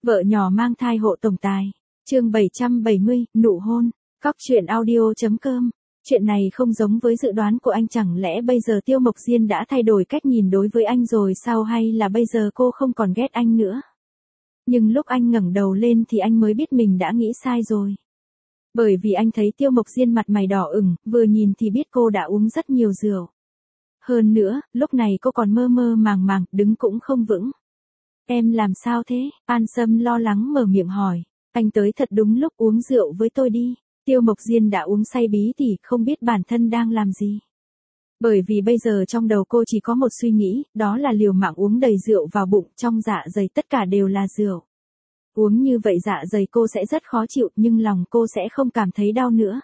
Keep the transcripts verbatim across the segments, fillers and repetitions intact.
Vợ nhỏ mang thai hộ tổng tài. Chương bảy trăm bảy mươi, nụ hôn. Cóc truyện audio chấm com. Chuyện này không giống với dự đoán của anh, chẳng lẽ bây giờ Tiêu Mộc Diên đã thay đổi cách nhìn đối với anh rồi sao, hay là bây giờ cô không còn ghét anh nữa? Nhưng lúc anh ngẩng đầu lên thì anh mới biết mình đã nghĩ sai rồi. Bởi vì anh thấy Tiêu Mộc Diên mặt mày đỏ ửng, vừa nhìn thì biết cô đã uống rất nhiều rượu. Hơn nữa, lúc này cô còn mơ mơ màng màng, đứng cũng không vững. Em làm sao thế? An Sâm lo lắng mở miệng hỏi. Anh tới thật đúng lúc, uống rượu với tôi đi. Tiêu Mộc Diên đã uống say bí tỉ, không biết bản thân đang làm gì. Bởi vì bây giờ trong đầu cô chỉ có một suy nghĩ, đó là liều mạng uống đầy rượu vào bụng, trong dạ dày tất cả đều là rượu. Uống như vậy dạ dày cô sẽ rất khó chịu, nhưng lòng cô sẽ không cảm thấy đau nữa.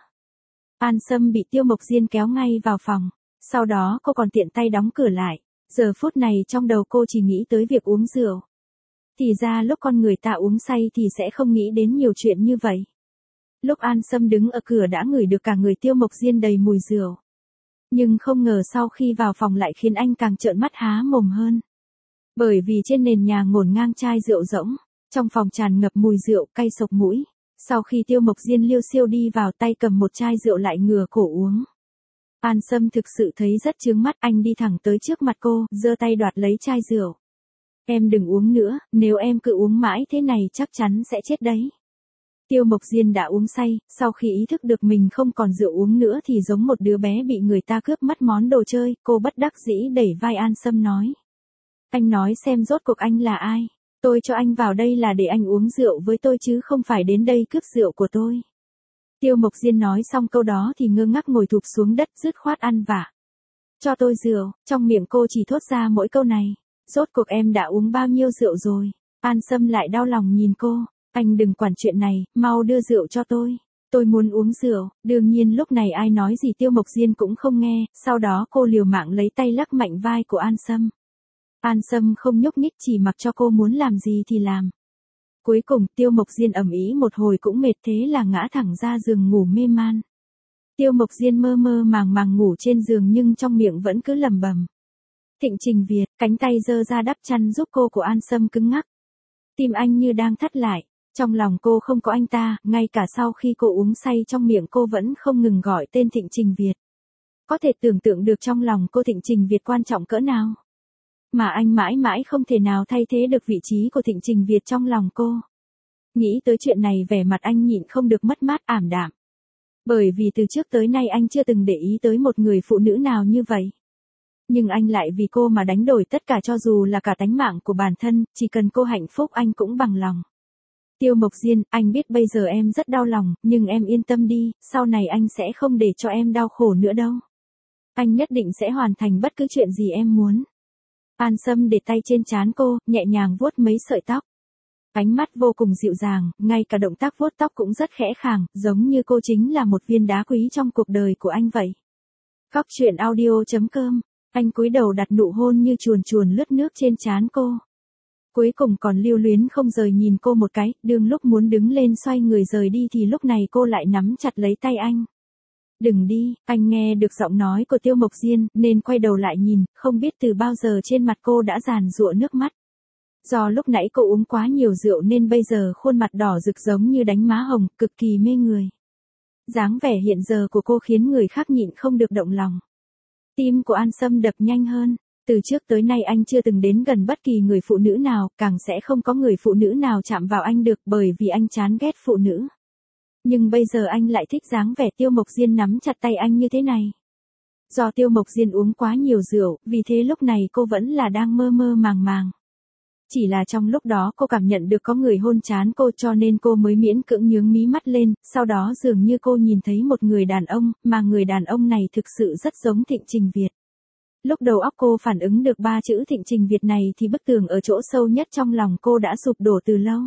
An Sâm bị Tiêu Mộc Diên kéo ngay vào phòng. Sau đó cô còn tiện tay đóng cửa lại. Giờ phút này trong đầu cô chỉ nghĩ tới việc uống rượu. Thì ra lúc con người ta uống say thì sẽ không nghĩ đến nhiều chuyện như vậy. Lúc An Sâm đứng ở cửa đã ngửi được cả người Tiêu Mộc Diên đầy mùi rượu. Nhưng không ngờ sau khi vào phòng lại khiến anh càng trợn mắt há mồm hơn. Bởi vì trên nền nhà ngổn ngang chai rượu rỗng, trong phòng tràn ngập mùi rượu cay sộc mũi. Sau khi Tiêu Mộc Diên liêu xiêu đi vào, tay cầm một chai rượu lại ngửa cổ uống. An Sâm thực sự thấy rất chướng mắt, anh đi thẳng tới trước mặt cô, giơ tay đoạt lấy chai rượu. Em đừng uống nữa, nếu em cứ uống mãi thế này chắc chắn sẽ chết đấy. Tiêu Mộc Diên đã uống say, sau khi ý thức được mình không còn rượu uống nữa thì giống một đứa bé bị người ta cướp mất món đồ chơi, cô bất đắc dĩ đẩy vai An Sâm nói. Anh nói xem rốt cuộc anh là ai? Tôi cho anh vào đây là để anh uống rượu với tôi chứ không phải đến đây cướp rượu của tôi. Tiêu Mộc Diên nói xong câu đó thì ngơ ngác ngồi thụp xuống đất, dứt khoát ăn vạ. Cho tôi rượu, trong miệng cô chỉ thốt ra mỗi câu này. Rốt cuộc em đã uống bao nhiêu rượu rồi? An Sâm lại đau lòng nhìn cô. Anh đừng quản chuyện này, mau đưa rượu cho tôi. Tôi muốn uống rượu. Đương nhiên lúc này ai nói gì Tiêu Mộc Diên cũng không nghe, sau đó cô liều mạng lấy tay lắc mạnh vai của An Sâm. An Sâm không nhúc nhích, chỉ mặc cho cô muốn làm gì thì làm. Cuối cùng Tiêu Mộc Diên ầm ĩ một hồi cũng mệt, thế là ngã thẳng ra giường ngủ mê man. Tiêu Mộc Diên mơ mơ màng màng ngủ trên giường nhưng trong miệng vẫn cứ lẩm bẩm. Thịnh Trình Việt, cánh tay giơ ra đắp chăn giúp cô của An Sâm cứng ngắc. Tim anh như đang thắt lại, trong lòng cô không có anh ta, ngay cả sau khi cô uống say trong miệng cô vẫn không ngừng gọi tên Thịnh Trình Việt. Có thể tưởng tượng được trong lòng cô Thịnh Trình Việt quan trọng cỡ nào. Mà anh mãi mãi không thể nào thay thế được vị trí của Thịnh Trình Việt trong lòng cô. Nghĩ tới chuyện này vẻ mặt anh nhịn không được mất mát ảm đạm. Bởi vì từ trước tới nay anh chưa từng để ý tới một người phụ nữ nào như vậy. Nhưng anh lại vì cô mà đánh đổi tất cả, cho dù là cả tánh mạng của bản thân, chỉ cần cô hạnh phúc anh cũng bằng lòng. Tiêu Mộc Diên, anh biết bây giờ em rất đau lòng, nhưng em yên tâm đi, sau này anh sẽ không để cho em đau khổ nữa đâu. Anh nhất định sẽ hoàn thành bất cứ chuyện gì em muốn. An Sâm để tay trên trán cô, nhẹ nhàng vuốt mấy sợi tóc. Ánh mắt vô cùng dịu dàng, ngay cả động tác vuốt tóc cũng rất khẽ khàng, giống như cô chính là một viên đá quý trong cuộc đời của anh vậy. Cóc truyện audio chấm com. Anh cúi đầu đặt nụ hôn như chuồn chuồn lướt nước trên trán cô. Cuối cùng còn lưu luyến không rời nhìn cô một cái, đương lúc muốn đứng lên xoay người rời đi thì lúc này cô lại nắm chặt lấy tay anh. Đừng đi, anh nghe được giọng nói của Tiêu Mộc Diên, nên quay đầu lại nhìn, không biết từ bao giờ trên mặt cô đã giàn giụa nước mắt. Do lúc nãy cô uống quá nhiều rượu nên bây giờ khuôn mặt đỏ rực giống như đánh má hồng, cực kỳ mê người. Dáng vẻ hiện giờ của cô khiến người khác nhịn không được động lòng. Tim của An Sâm đập nhanh hơn. Từ trước tới nay anh chưa từng đến gần bất kỳ người phụ nữ nào, càng sẽ không có người phụ nữ nào chạm vào anh được, bởi vì anh chán ghét phụ nữ. Nhưng bây giờ anh lại thích dáng vẻ Tiêu Mộc Diên nắm chặt tay anh như thế này. Do Tiêu Mộc Diên uống quá nhiều rượu, vì thế lúc này cô vẫn là đang mơ mơ màng màng. Chỉ là trong lúc đó cô cảm nhận được có người hôn trán cô cho nên cô mới miễn cưỡng nhướng mí mắt lên, sau đó dường như cô nhìn thấy một người đàn ông, mà người đàn ông này thực sự rất giống Thịnh Trình Việt. Lúc đầu óc cô phản ứng được ba chữ Thịnh Trình Việt này thì bức tường ở chỗ sâu nhất trong lòng cô đã sụp đổ từ lâu.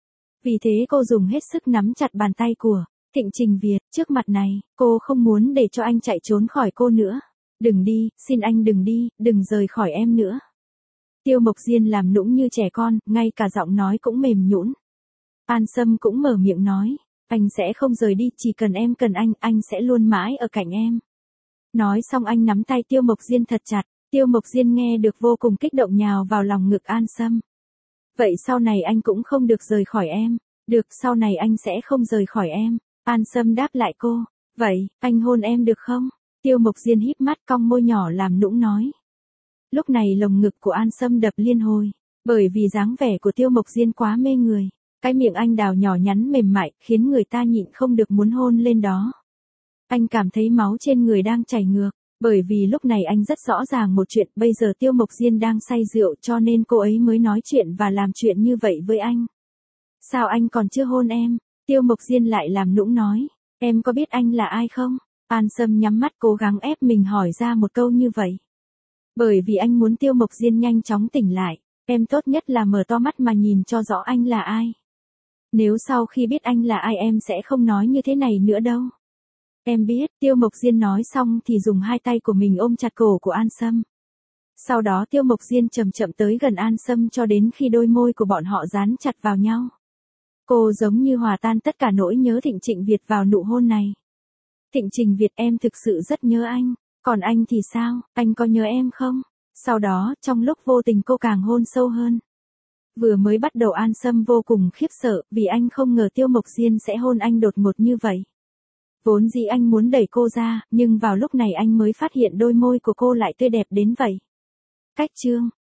Vì thế cô dùng hết sức nắm chặt bàn tay của Thịnh Trình Việt trước mặt này, cô không muốn để cho anh chạy trốn khỏi cô nữa. Đừng đi, xin anh đừng đi, đừng rời khỏi em nữa. Tiêu Mộc Diên làm nũng như trẻ con, ngay cả giọng nói cũng mềm nhũn. An Sâm cũng mở miệng nói, anh sẽ không rời đi, chỉ cần em cần anh, anh sẽ luôn mãi ở cạnh em. Nói xong anh nắm tay Tiêu Mộc Diên thật chặt, Tiêu Mộc Diên nghe được vô cùng kích động nhào vào lòng ngực An Sâm. Vậy sau này anh cũng không được rời khỏi em. Được, sau này anh sẽ không rời khỏi em. An Sâm đáp lại cô. Vậy, anh hôn em được không? Tiêu Mộc Diên híp mắt cong môi nhỏ làm nũng nói. Lúc này lồng ngực của An Sâm đập liên hồi. Bởi vì dáng vẻ của Tiêu Mộc Diên quá mê người. Cái miệng anh đào nhỏ nhắn mềm mại khiến người ta nhịn không được muốn hôn lên đó. Anh cảm thấy máu trên người đang chảy ngược. Bởi vì lúc này anh rất rõ ràng một chuyện, bây giờ Tiêu Mộc Diên đang say rượu cho nên cô ấy mới nói chuyện và làm chuyện như vậy với anh. Sao anh còn chưa hôn em? Tiêu Mộc Diên lại làm nũng nói. Em có biết anh là ai không? An Sâm nhắm mắt cố gắng ép mình hỏi ra một câu như vậy. Bởi vì anh muốn Tiêu Mộc Diên nhanh chóng tỉnh lại. Em tốt nhất là mở to mắt mà nhìn cho rõ anh là ai. Nếu sau khi biết anh là ai em sẽ không nói như thế này nữa đâu. Em biết, Tiêu Mộc Diên nói xong thì dùng hai tay của mình ôm chặt cổ của An Sâm. Sau đó Tiêu Mộc Diên chậm chậm tới gần An Sâm cho đến khi đôi môi của bọn họ dán chặt vào nhau. Cô giống như hòa tan tất cả nỗi nhớ Thịnh Trịnh Việt vào nụ hôn này. Thịnh Trình Việt, em thực sự rất nhớ anh. Còn anh thì sao, anh có nhớ em không? Sau đó, trong lúc vô tình cô càng hôn sâu hơn. Vừa mới bắt đầu An Sâm vô cùng khiếp sợ vì anh không ngờ Tiêu Mộc Diên sẽ hôn anh đột ngột như vậy. Vốn dĩ anh muốn đẩy cô ra, nhưng vào lúc này anh mới phát hiện đôi môi của cô lại tươi đẹp đến vậy. Cách chương